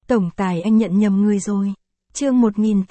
Tổng tài anh nhận nhầm người rồi. Chương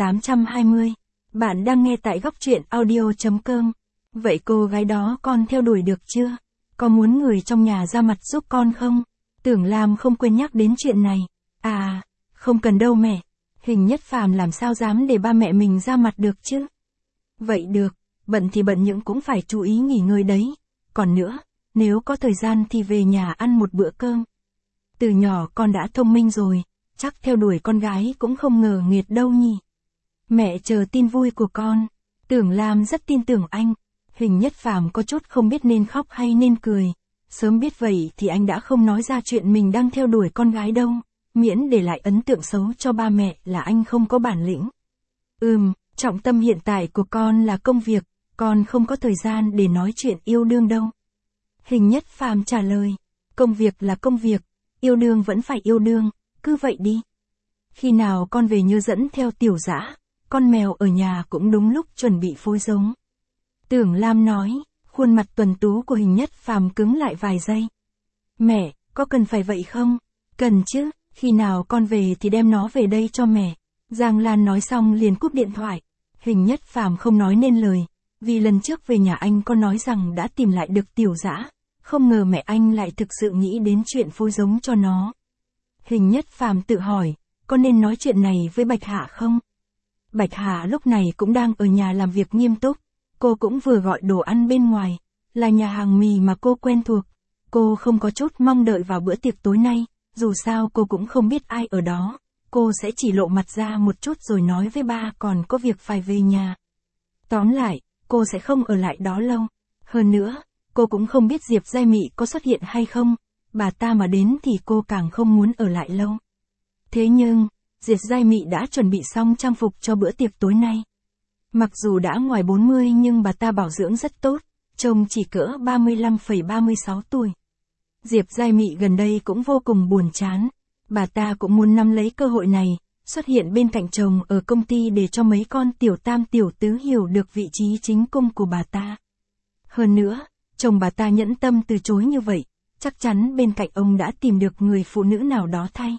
1820. Bạn đang nghe tại góc truyện audio.com. Vậy cô gái đó con theo đuổi được chưa? Có muốn người trong nhà ra mặt giúp con không? Tưởng Lam không quên nhắc đến chuyện này. À, không cần đâu mẹ. Hình Nhất Phàm làm sao dám để ba mẹ mình ra mặt được chứ? Vậy được, bận thì bận nhưng cũng phải chú ý nghỉ ngơi đấy. Còn nữa, nếu có thời gian thì về nhà ăn một bữa cơm. Từ nhỏ con đã thông minh rồi, chắc theo đuổi con gái cũng không ngờ nghiệt đâu nhỉ. Mẹ chờ tin vui của con. Tưởng Lam rất tin tưởng anh. Hình Nhất Phàm có chút không biết nên khóc hay nên cười. Sớm biết vậy thì anh đã không nói ra chuyện mình đang theo đuổi con gái đâu. Miễn để lại ấn tượng xấu cho ba mẹ là anh không có bản lĩnh. Trọng tâm hiện tại của con là công việc, con không có thời gian để nói chuyện yêu đương đâu. Hình Nhất Phàm trả lời, công việc là công việc, yêu đương vẫn phải yêu đương, cứ vậy đi. Khi nào con về nhớ dẫn theo Tiểu Dã, con mèo ở nhà cũng đúng lúc chuẩn bị phối giống. Tưởng Lam nói, khuôn mặt tuấn tú của Hình Nhất Phàm cứng lại vài giây. Mẹ, có cần phải vậy không? Cần chứ, khi nào con về thì đem nó về đây cho mẹ. Giang Lan nói xong liền cúp điện thoại. Hình Nhất Phàm không nói nên lời, vì lần trước về nhà anh có nói rằng đã tìm lại được Tiểu Dã, không ngờ mẹ anh lại thực sự nghĩ đến chuyện phối giống cho nó. Hình Nhất Phàm tự hỏi, có nên nói chuyện này với Bạch Hạ không? Bạch Hạ lúc này cũng đang ở nhà làm việc nghiêm túc, cô cũng vừa gọi đồ ăn bên ngoài, là nhà hàng mì mà cô quen thuộc. Cô không có chút mong đợi vào bữa tiệc tối nay, dù sao cô cũng không biết ai ở đó. Cô sẽ chỉ lộ mặt ra một chút rồi nói với ba còn có việc phải về nhà. Tóm lại, cô sẽ không ở lại đó lâu. Hơn nữa, cô cũng không biết Diệp Giai Mị có xuất hiện hay không. Bà ta mà đến thì cô càng không muốn ở lại lâu. Thế nhưng, Diệp Giai Mị đã chuẩn bị xong trang phục cho bữa tiệc tối nay. Mặc dù đã ngoài 40 nhưng bà ta bảo dưỡng rất tốt, trông chỉ cỡ 35,36 tuổi. Diệp Giai Mị gần đây cũng vô cùng buồn chán. Bà ta cũng muốn nắm lấy cơ hội này, xuất hiện bên cạnh chồng ở công ty để cho mấy con tiểu tam tiểu tứ hiểu được vị trí chính cung của bà ta. Hơn nữa, chồng bà ta nhẫn tâm từ chối như vậy, chắc chắn bên cạnh ông đã tìm được người phụ nữ nào đó thay.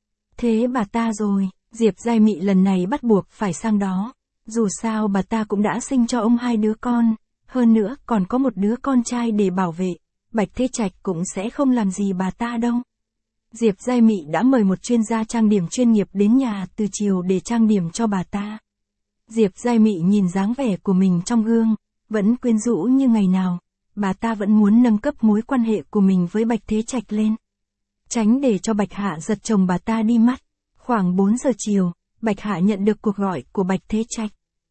Thế bà ta rồi, Diệp Giai Mị lần này bắt buộc phải sang đó. Dù sao bà ta cũng đã sinh cho ông 2 đứa con, hơn nữa còn có một đứa con trai để bảo vệ. Bạch Thế Trạch cũng sẽ không làm gì bà ta đâu. Diệp Giai Mị đã mời một chuyên gia trang điểm chuyên nghiệp đến nhà từ chiều để trang điểm cho bà ta. Diệp Giai Mị nhìn dáng vẻ của mình trong gương, vẫn quyến rũ như ngày nào. Bà ta vẫn muốn nâng cấp mối quan hệ của mình với Bạch Thế Trạch lên. Tránh để cho Bạch Hạ giật chồng bà ta đi mất. Khoảng 4 giờ chiều, Bạch Hạ nhận được cuộc gọi của Bạch Thế Trạch.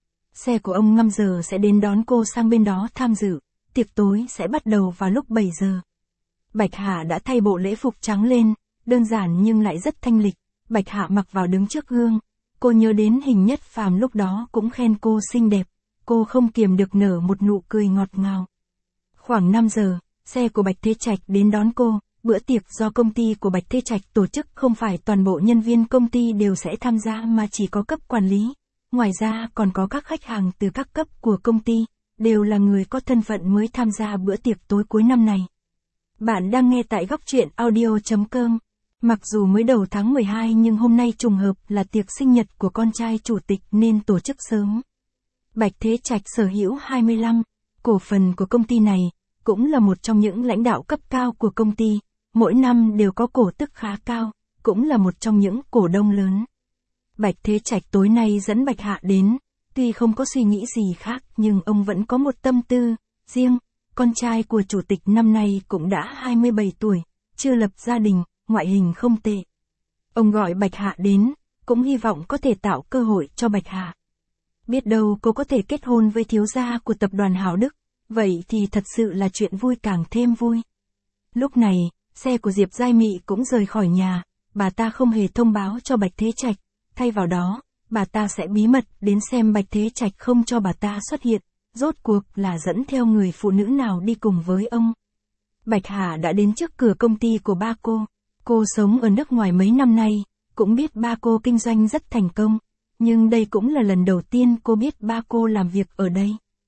Xe của ông 5 giờ sẽ đến đón cô sang bên đó tham dự. Tiệc tối sẽ bắt đầu vào lúc 7 giờ. Bạch Hạ đã thay bộ lễ phục trắng lên, đơn giản nhưng lại rất thanh lịch. Bạch Hạ mặc vào đứng trước gương. Cô nhớ đến Hình Nhất Phàm lúc đó cũng khen cô xinh đẹp. Cô không kiềm được nở một nụ cười ngọt ngào. Khoảng 5 giờ, xe của Bạch Thế Trạch đến đón cô. Bữa tiệc do công ty của Bạch Thế Trạch tổ chức không phải toàn bộ nhân viên công ty đều sẽ tham gia mà chỉ có cấp quản lý. Ngoài ra còn có các khách hàng từ các cấp của công ty, đều là người có thân phận mới tham gia bữa tiệc tối cuối năm này. Bạn đang nghe tại góc truyện audio.com. Mặc dù mới đầu tháng 12 nhưng hôm nay trùng hợp là tiệc sinh nhật của con trai chủ tịch nên tổ chức sớm. Bạch Thế Trạch sở hữu 25 cổ phần của công ty này, cũng là một trong những lãnh đạo cấp cao của công ty, mỗi năm đều có cổ tức khá cao, cũng là một trong những cổ đông lớn. Bạch Thế Trạch tối nay dẫn Bạch Hạ đến, tuy không có suy nghĩ gì khác nhưng ông vẫn có một tâm tư riêng. Con trai của chủ tịch năm nay cũng đã 27 tuổi, chưa lập gia đình, ngoại hình không tệ. Ông gọi Bạch Hạ đến, cũng hy vọng có thể tạo cơ hội cho Bạch Hạ. Biết đâu cô có thể kết hôn với thiếu gia của tập đoàn Hảo Đức, vậy thì thật sự là chuyện vui càng thêm vui. Lúc này, xe của Diệp Giai Mị cũng rời khỏi nhà, bà ta không hề thông báo cho Bạch Thế Trạch, thay vào đó, bà ta sẽ bí mật đến xem Bạch Thế Trạch không cho bà ta xuất hiện. Rốt cuộc là dẫn theo người phụ nữ nào đi cùng với ông. Bạch Hà đã đến trước cửa công ty của ba cô. Cô sống ở nước ngoài mấy năm nay, cũng biết ba cô kinh doanh rất thành công. Nhưng đây cũng là lần đầu tiên cô biết ba cô làm việc ở đây.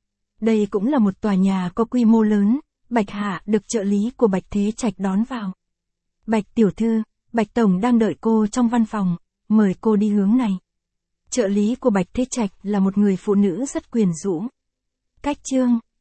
Đây cũng là một tòa nhà có quy mô lớn. Bạch Hà được trợ lý của Bạch Thế Trạch đón vào. Bạch tiểu thư, Bạch tổng đang đợi cô trong văn phòng. mời cô đi hướng này. Trợ lý của Bạch Thế Trạch là một người phụ nữ rất quyến rũ. Cách Chương